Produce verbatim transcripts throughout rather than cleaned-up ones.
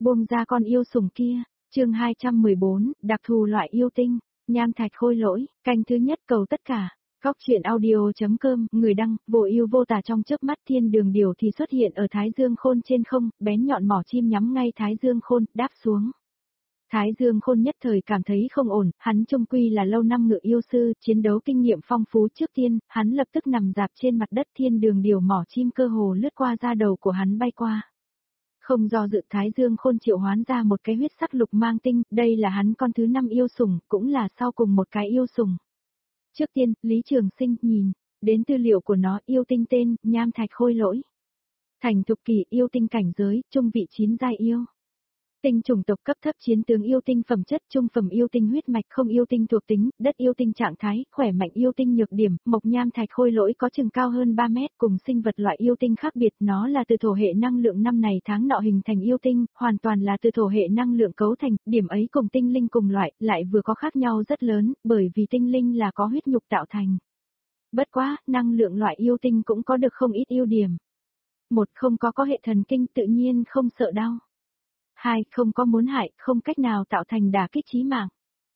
Buông ra con yêu sủng kia, chương hai trăm mười bốn, đặc thù loại yêu tinh, nham thạch khôi lỗi, canh thứ nhất cầu tất cả. Góc truyện audio.com, người đăng, vô ưu vô tả. Trong chớp mắt thiên đường điểu thì xuất hiện ở Thái Dương Khôn trên không, bén nhọn mỏ chim nhắm ngay Thái Dương Khôn, đáp xuống. Thái Dương Khôn nhất thời cảm thấy không ổn, hắn trung quy là lâu năm ngự yêu sư, chiến đấu kinh nghiệm phong phú. Trước tiên, hắn lập tức nằm dạp trên mặt đất, thiên đường điểu mỏ chim cơ hồ lướt qua da đầu của hắn bay qua. Không do dự, Thái Dương Khôn triệu hoán ra một cái huyết sắc lục mang tinh, đây là hắn con thứ năm yêu sủng, cũng là sau cùng một cái yêu sủng. Trước tiên, Lý Trường Sinh nhìn đến tư liệu của nó, yêu tinh tên, nham thạch khôi lỗi. Thành thục kỳ, yêu tinh cảnh giới, trung vị chín giai yêu. Tinh chủng tộc cấp thấp, chiến tướng yêu tinh phẩm chất, trung phẩm yêu tinh huyết mạch, không yêu tinh thuộc tính, đất yêu tinh trạng thái, khỏe mạnh yêu tinh nhược điểm, mộc nham thạch khôi lỗi có chừng cao hơn ba mét, cùng sinh vật loại yêu tinh khác biệt, nó là từ thổ hệ năng lượng năm này tháng nọ hình thành yêu tinh, hoàn toàn là từ thổ hệ năng lượng cấu thành, điểm ấy cùng tinh linh cùng loại, lại vừa có khác nhau rất lớn, bởi vì tinh linh là có huyết nhục tạo thành. Bất quá, năng lượng loại yêu tinh cũng có được không ít ưu điểm. Một, không có có hệ thần kinh, tự nhiên không sợ đau. Hai, không có muốn hại, không cách nào tạo thành đả kích chí mạng.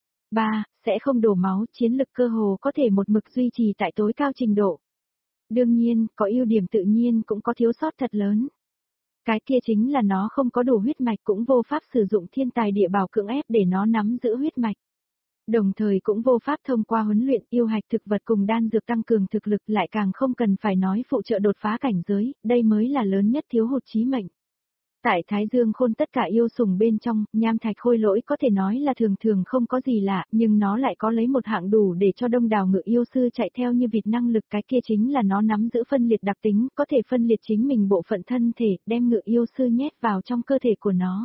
Ba, sẽ không đổ máu, chiến lực cơ hồ có thể một mực duy trì tại tối cao trình độ. Đương nhiên, có ưu điểm tự nhiên cũng có thiếu sót thật lớn. Cái kia chính là nó không có đủ huyết mạch, cũng vô pháp sử dụng thiên tài địa bảo cưỡng ép để nó nắm giữ huyết mạch. Đồng thời cũng vô pháp thông qua huấn luyện yêu hạch thực vật cùng đan dược tăng cường thực lực, lại càng không cần phải nói phụ trợ đột phá cảnh giới, đây mới là lớn nhất thiếu hụt chí mệnh. Tại Thái Dương Khôn tất cả yêu sủng bên trong, nham thạch khôi lỗi có thể nói là thường thường không có gì lạ, nhưng nó lại có lấy một hạng đủ để cho đông đảo ngự yêu sư chạy theo như vịt năng lực, cái kia chính là nó nắm giữ phân liệt đặc tính, có thể phân liệt chính mình bộ phận thân thể, đem ngự yêu sư nhét vào trong cơ thể của nó.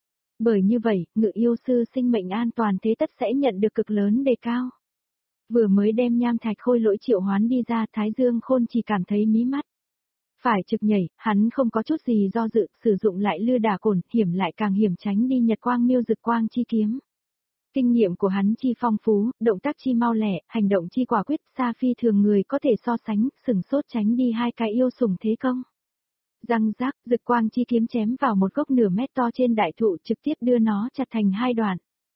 Bởi như vậy, ngự yêu sư sinh mệnh an toàn thế tất sẽ nhận được cực lớn đề cao. Vừa mới đem nham thạch khôi lỗi triệu hoán đi ra, Thái Dương Khôn chỉ cảm thấy mí mắt phải trực nhảy, hắn không có chút gì do dự, sử dụng lại lưa đả cồn, hiểm lại càng hiểm tránh đi nhật quang miêu dực quang chi kiếm. Kinh nghiệm của hắn chi phong phú, động tác chi mau lẻ, hành động chi quả quyết, xa phi thường người có thể so sánh, sừng sốt tránh đi hai cái yêu sủng thế công. Răng rác, dực quang chi kiếm chém vào một gốc nửa mét to trên đại thụ, trực tiếp đưa nó chặt thành hai đoạn.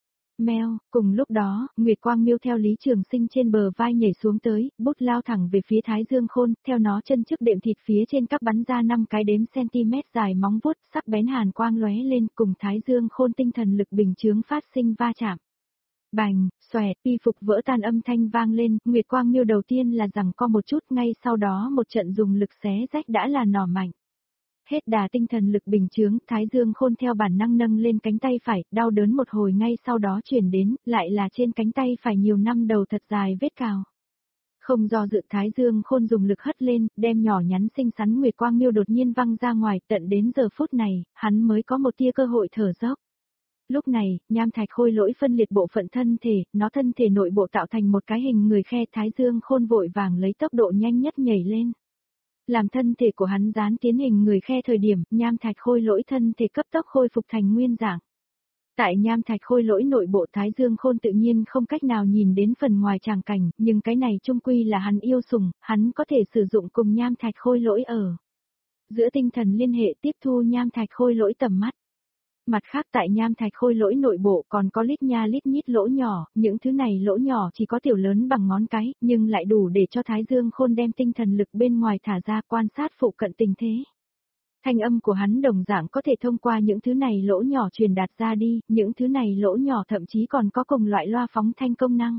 Mèo, cùng lúc đó, Nguyệt Quang Miêu theo Lý Trường Sinh trên bờ vai nhảy xuống tới, bút lao thẳng về phía Thái Dương Khôn, theo nó chân trước đệm thịt phía trên các bắn ra năm cái đếm cm dài móng vuốt, sắc bén hàn quang lóe lên, cùng Thái Dương Khôn tinh thần lực bình chướng phát sinh va chạm. Bành, xoẹt, pi phục vỡ tan âm thanh vang lên, Nguyệt Quang Miêu đầu tiên là giằng co một chút, ngay sau đó một trận dùng lực xé rách đã là nỏ mạnh. Hết đà tinh thần lực bình chướng, Thái Dương Khôn theo bản năng nâng lên cánh tay phải, đau đớn một hồi ngay sau đó chuyển đến, lại là trên cánh tay phải nhiều năm đầu thật dài vết cào. Không do dự, Thái Dương Khôn dùng lực hất lên, đem nhỏ nhắn xinh xắn Nguyệt Quang Miêu đột nhiên văng ra ngoài, tận đến giờ phút này, hắn mới có một tia cơ hội thở dốc. Lúc này, nham thạch khôi lỗi phân liệt bộ phận thân thể, nó thân thể nội bộ tạo thành một cái hình người khe, Thái Dương Khôn vội vàng lấy tốc độ nhanh nhất nhảy lên. Làm thân thể của hắn dán tiến hình người khe thời điểm, nham thạch khôi lỗi thân thể cấp tốc khôi phục thành nguyên dạng. Tại nham thạch khôi lỗi nội bộ, Thái Dương Khôn tự nhiên không cách nào nhìn đến phần ngoài tràng cảnh, nhưng cái này chung quy là hắn yêu sủng, hắn có thể sử dụng cùng nham thạch khôi lỗi ở giữa tinh thần liên hệ, tiếp thu nham thạch khôi lỗi tầm mắt. Mặt khác, tại nham thạch khôi lỗi nội bộ còn có lít nha lít nhít lỗ nhỏ, những thứ này lỗ nhỏ chỉ có tiểu lớn bằng ngón cái, nhưng lại đủ để cho Thái Dương Khôn đem tinh thần lực bên ngoài thả ra, quan sát phụ cận tình thế. Thanh âm của hắn đồng dạng có thể thông qua những thứ này lỗ nhỏ truyền đạt ra đi, những thứ này lỗ nhỏ thậm chí còn có cùng loại loa phóng thanh công năng.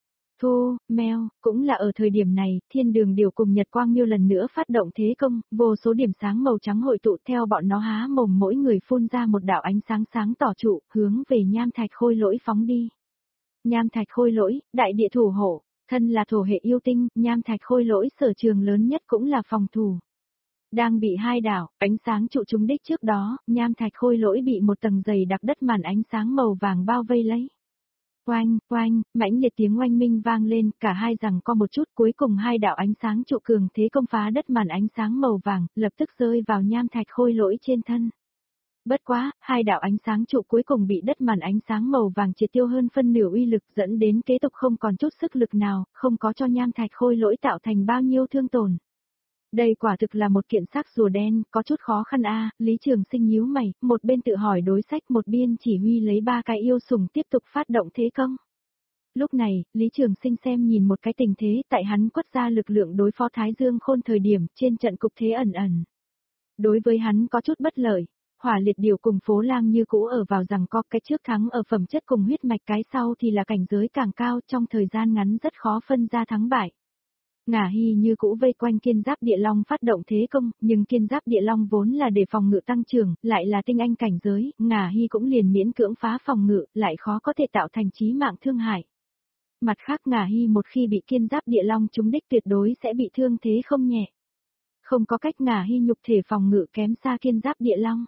Thu, mèo, cũng là ở thời điểm này, thiên đường điểu cùng Nhật Quang Miêu lần nữa phát động thế công, vô số điểm sáng màu trắng hội tụ theo bọn nó há mồm, mỗi người phun ra một đạo ánh sáng sáng tỏ trụ, hướng về nham thạch khôi lỗi phóng đi. Nham thạch khôi lỗi, đại địa thủ hộ, thân là thổ hệ yêu tinh, nham thạch khôi lỗi sở trường lớn nhất cũng là phòng thủ. Đang bị hai đảo, ánh sáng trụ trúng đích trước đó, nham thạch khôi lỗi bị một tầng dày đặc đất màn ánh sáng màu vàng bao vây lấy. Oanh, oanh, mãnh liệt tiếng oanh minh vang lên, cả hai giằng co một chút, cuối cùng hai đạo ánh sáng trụ cường thế công phá đất màn ánh sáng màu vàng, lập tức rơi vào nham thạch khôi lỗi trên thân. Bất quá, hai đạo ánh sáng trụ cuối cùng bị đất màn ánh sáng màu vàng triệt tiêu hơn phân nửa uy lực, dẫn đến kế tục không còn chút sức lực nào, không có cho nham thạch khôi lỗi tạo thành bao nhiêu thương tổn. Đây quả thực là một kiện xác rùa đen, có chút khó khăn a. Lý Trường Sinh nhíu mày, một bên tự hỏi đối sách một bên chỉ huy lấy ba cái yêu sủng tiếp tục phát động thế công. Lúc này, Lý Trường Sinh xem nhìn một cái tình thế tại hắn quất ra lực lượng đối phó Thái Dương Khôn thời điểm trên trận cục thế ẩn ẩn. Đối với hắn có chút bất lợi, Hỏa Liệt Điểu cùng Phố Lang như cũ ở vào rằng có cái trước thắng ở phẩm chất cùng huyết mạch, cái sau thì là cảnh giới càng cao, trong thời gian ngắn rất khó phân ra thắng bại. Ngả Hy như cũ vây quanh Kiên Giáp Địa Long phát động thế công, nhưng Kiên Giáp Địa Long vốn là để phòng ngự tăng trưởng, lại là tinh anh cảnh giới, Ngả Hy cũng liền miễn cưỡng phá phòng ngự, lại khó có thể tạo thành chí mạng thương hại. Mặt khác Ngả Hy một khi bị Kiên Giáp Địa Long trúng đích tuyệt đối sẽ bị thương thế không nhẹ. Không có cách, Ngả Hy nhục thể phòng ngự kém xa Kiên Giáp Địa Long.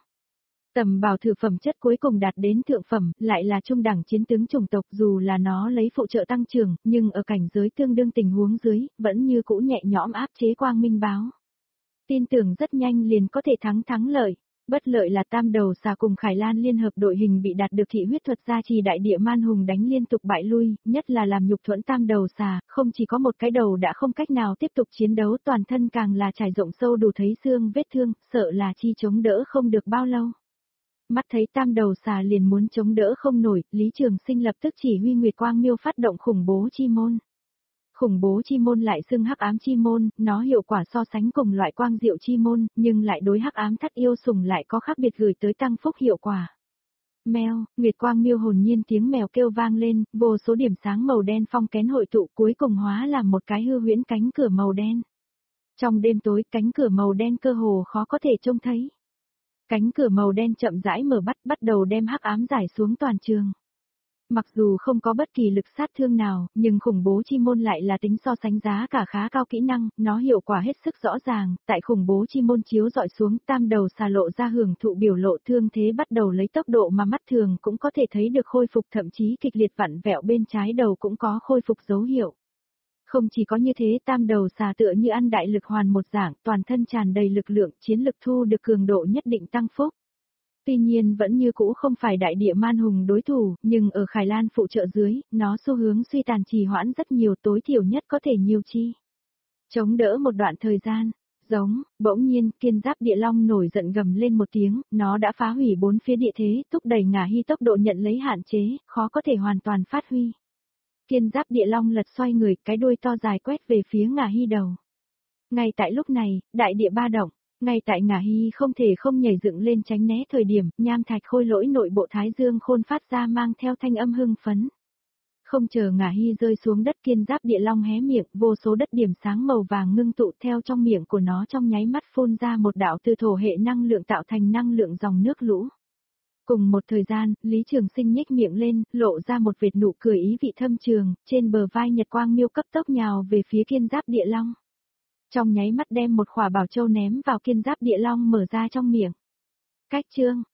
Tầm bảo thử phẩm chất cuối cùng đạt đến thượng phẩm, lại là trung đẳng chiến tướng chủng tộc, dù là nó lấy phụ trợ tăng trưởng, nhưng ở cảnh giới tương đương tình huống dưới, vẫn như cũ nhẹ nhõm áp chế Quang Minh Báo. Tin tưởng rất nhanh liền có thể thắng thắng lợi. Bất lợi là Tam Đầu Xà cùng Khải Lan liên hợp đội hình bị đạt được thị huyết thuật gia trì đại địa man hùng đánh liên tục bại lui, nhất là làm nhục thuẫn Tam Đầu Xà, không chỉ có một cái đầu đã không cách nào tiếp tục chiến đấu, toàn thân càng là trải rộng sâu đủ thấy xương vết thương, sợ là chi chống đỡ không được bao lâu. Mắt thấy Tam Đầu Xà liền muốn chống đỡ không nổi, Lý Trường Sinh lập tức chỉ huy Nguyệt Quang Miêu phát động khủng bố chi môn. Khủng bố chi môn lại xưng hắc ám chi môn, nó hiệu quả so sánh cùng loại quang diệu chi môn, nhưng lại đối hắc ám thắt yêu sủng lại có khác biệt gửi tới tăng phúc hiệu quả. Mèo, Nguyệt Quang Miêu hồn nhiên tiếng mèo kêu vang lên, vô số điểm sáng màu đen phong kén hội tụ cuối cùng hóa làm một cái hư huyễn cánh cửa màu đen. Trong đêm tối, cánh cửa màu đen cơ hồ khó có thể trông thấy. Cánh cửa màu đen chậm rãi mở bắt bắt đầu đem hắc ám giải xuống toàn trường. Mặc dù không có bất kỳ lực sát thương nào, nhưng khủng bố chi môn lại là tính so sánh giá cả khá cao kỹ năng, nó hiệu quả hết sức rõ ràng, tại khủng bố chi môn chiếu dọi xuống, Tam Đầu Xà lộ ra hưởng thụ biểu lộ thương thế bắt đầu lấy tốc độ mà mắt thường cũng có thể thấy được khôi phục, thậm chí kịch liệt vặn vẹo bên trái đầu cũng có khôi phục dấu hiệu. Không chỉ có như thế, Tam Đầu Xà tựa như ăn đại lực hoàn một dạng, toàn thân tràn đầy lực lượng, chiến lực thu được cường độ nhất định tăng phúc. Tuy nhiên vẫn như cũ không phải đại địa man hùng đối thủ, nhưng ở Khải Lan phụ trợ dưới, nó xu hướng suy tàn trì hoãn rất nhiều, tối thiểu nhất có thể nhiều chi. Chống đỡ một đoạn thời gian, giống, bỗng nhiên, Kiên Giáp Địa Long nổi giận gầm lên một tiếng, nó đã phá hủy bốn phía địa thế, thúc đẩy Ngả Hy tốc độ nhận lấy hạn chế, khó có thể hoàn toàn phát huy. Kiên Giáp Địa Long lật xoay người, cái đuôi to dài quét về phía Ngả Hy đầu. Ngay tại lúc này, đại địa ba động. Ngay tại Ngả Hy không thể không nhảy dựng lên tránh né thời điểm, nham thạch khôi lỗi nội bộ Thái Dương Khôn phát ra mang theo thanh âm hưng phấn. Không chờ Ngả Hy rơi xuống đất, Kiên Giáp Địa Long hé miệng, vô số đất điểm sáng màu vàng ngưng tụ theo trong miệng của nó trong nháy mắt phun ra một đạo từ thổ hệ năng lượng tạo thành năng lượng dòng nước lũ. Cùng một thời gian, Lý Trường Sinh nhếch miệng lên, lộ ra một vệt nụ cười ý vị thâm trường, trên bờ vai Nhật Quang Miêu cấp tốc nhào về phía Kiên Giáp Địa Long. Trong nháy mắt đem một khỏa bảo châu ném vào Kiên Giáp Địa Long mở ra trong miệng. Cách chương,